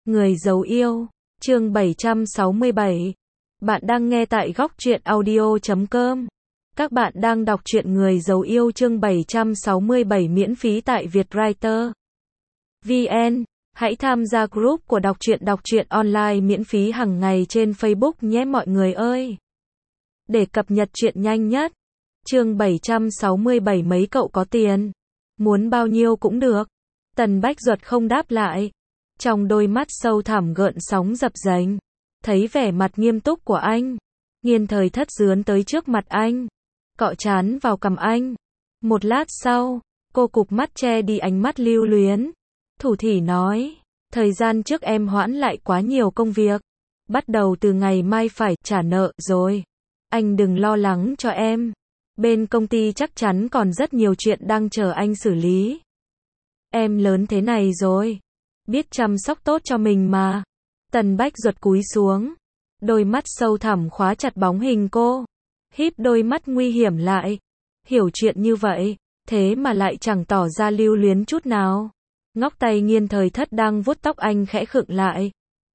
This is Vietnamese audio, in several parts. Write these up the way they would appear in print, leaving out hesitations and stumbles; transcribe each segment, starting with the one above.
Người giấu yêu, chương 767. Bạn đang nghe tại góc truyện audio.com. Các bạn đang đọc truyện Người giấu yêu chương 767 miễn phí tại Vietwriter VN. Hãy tham gia group của đọc truyện online miễn phí hàng ngày trên Facebook nhé mọi người ơi. Để cập nhật truyện nhanh nhất. Chương 767 mấy cậu có tiền? Muốn bao nhiêu cũng được. Tần Bách Duật không đáp lại. Trong đôi mắt sâu thẳm gợn sóng dập dềnh. Thấy vẻ mặt nghiêm túc của anh. Nghiên Thời Thất dướn tới trước mặt anh. Cọ trán vào cằm anh. Một lát sau, cô cụp mắt che đi ánh mắt lưu luyến. Thủ thỉ nói. Thời gian trước em hoãn lại quá nhiều công việc. Bắt đầu từ ngày mai phải trả nợ rồi. Anh đừng lo lắng cho em. Bên công ty chắc chắn còn rất nhiều chuyện đang chờ anh xử lý. Em lớn thế này rồi. Biết chăm sóc tốt cho mình mà. Tần Bách Duật cúi xuống. Đôi mắt sâu thẳm khóa chặt bóng hình cô. Híp đôi mắt nguy hiểm lại. Hiểu chuyện như vậy, thế mà lại chẳng tỏ ra lưu luyến chút nào. Ngóc tay Nghiên Thời Thất đang vuốt tóc anh khẽ khựng lại.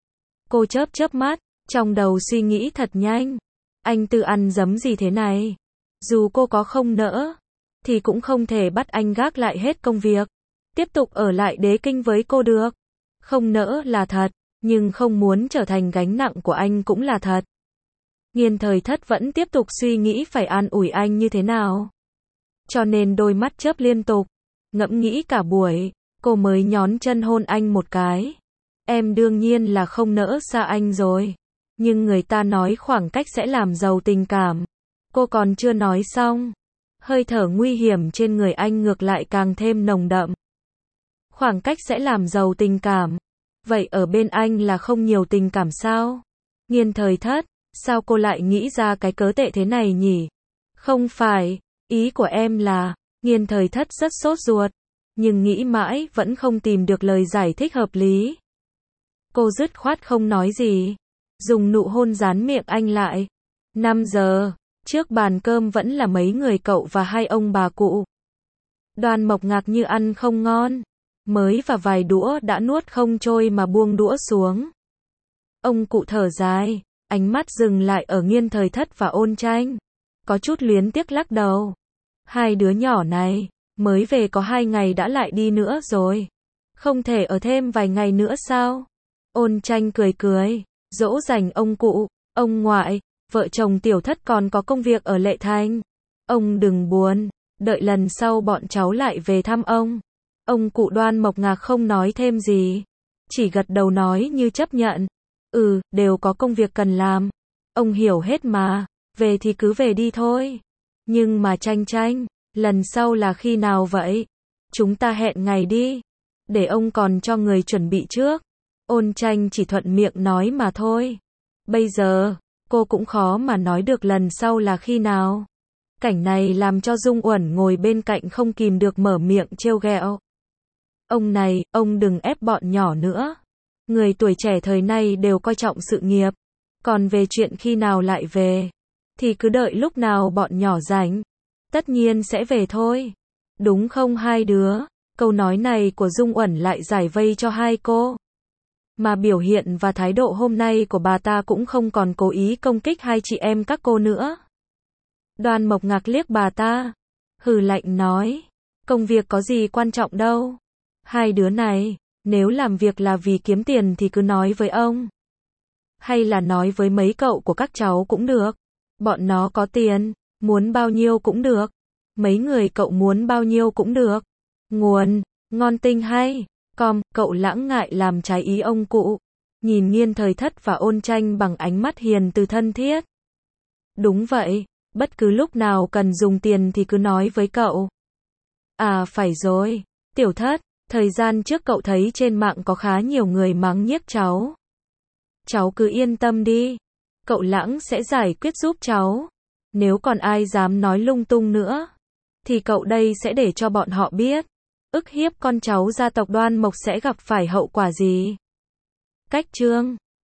Cô chớp mắt, trong đầu suy nghĩ thật nhanh. Anh tự ăn dấm gì thế này? Dù cô có không nỡ, thì cũng không thể bắt anh gác lại hết công việc. Tiếp tục ở lại Đế Kinh với cô được. Không nỡ là thật, nhưng không muốn trở thành gánh nặng của anh cũng là thật. Nghiên Thời Thất vẫn tiếp tục suy nghĩ phải an ủi anh như thế nào. Cho nên đôi mắt chớp liên tục. Ngẫm nghĩ cả buổi, cô mới nhón chân hôn anh một cái. Em đương nhiên là không nỡ xa anh rồi. Nhưng người ta nói khoảng cách sẽ làm giàu tình cảm. Cô còn chưa nói xong. Hơi thở nguy hiểm trên người anh ngược lại càng thêm nồng đậm. Khoảng cách sẽ làm giàu tình cảm. Vậy ở bên anh là không nhiều tình cảm sao? Nghiên Thời Thất, sao cô lại nghĩ ra cái cớ tệ thế này nhỉ? Không phải, ý của em là, Nghiên Thời Thất rất sốt ruột, nhưng nghĩ mãi vẫn không tìm được lời giải thích hợp lý. Cô dứt khoát không nói gì, dùng nụ hôn dán miệng anh lại. 5 giờ, trước bàn cơm vẫn là mấy người cậu và hai ông bà cụ. Đoan Mộc Ngạc như ăn không ngon. Mới và vài đũa đã nuốt không trôi mà buông đũa xuống. Ông cụ thở dài, ánh mắt dừng lại ở Nghiên Thời Thất và Ôn Tranh. Có chút luyến tiếc lắc đầu. Hai đứa nhỏ này, mới về có 2 ngày đã lại đi nữa rồi. Không thể ở thêm vài ngày nữa sao? Ôn Tranh cười, dỗ dành ông cụ, ông ngoại, vợ chồng Tiểu Thất còn có công việc ở Lệ Thành. Ông đừng buồn, đợi lần sau bọn cháu lại về thăm ông. Ông cụ Đoan Mộc Ngạc không nói thêm gì. Chỉ gật đầu nói như chấp nhận. Đều có công việc cần làm. Ông hiểu hết mà. Về thì cứ về đi thôi. Nhưng mà Tranh, lần sau là khi nào vậy? Chúng ta hẹn ngày đi. Để ông còn cho người chuẩn bị trước. Ôn Tranh chỉ thuận miệng nói mà thôi. Bây giờ, cô cũng khó mà nói được lần sau là khi nào. Cảnh này làm cho Dung Uẩn ngồi bên cạnh không kìm được mở miệng trêu ghẹo. Ông này, ông đừng ép bọn nhỏ nữa. Người tuổi trẻ thời nay đều coi trọng sự nghiệp. Còn về chuyện khi nào lại về, thì cứ đợi lúc nào bọn nhỏ rảnh. Tất nhiên sẽ về thôi. Đúng không hai đứa? Câu nói này của Dung Uẩn lại giải vây cho hai cô. Mà biểu hiện và thái độ hôm nay của bà ta cũng không còn cố ý công kích hai chị em các cô nữa. Đoan Mộc Ngạc liếc bà ta. Hừ lạnh nói. Công việc có gì quan trọng đâu. Hai đứa này, nếu làm việc là vì kiếm tiền thì cứ nói với ông. Hay là nói với mấy cậu của các cháu cũng được. Bọn nó có tiền, muốn bao nhiêu cũng được. Mấy người cậu muốn bao nhiêu cũng được. Nguồn, ngon tinh hay. Cậu lãng ngại làm trái ý ông cụ. Nhìn Nghiên Thời Thất và Ôn Tranh bằng ánh mắt hiền từ thân thiết. Đúng vậy, bất cứ lúc nào cần dùng tiền thì cứ nói với cậu. À phải rồi, Tiểu Thất. Thời gian trước cậu thấy trên mạng có khá nhiều người mắng nhiếc cháu. Cháu cứ yên tâm đi. Cậu Lãng sẽ giải quyết giúp cháu. Nếu còn ai dám nói lung tung nữa, thì cậu đây sẽ để cho bọn họ biết. Ức hiếp con cháu gia tộc Đoan Mộc sẽ gặp phải hậu quả gì. Cách chương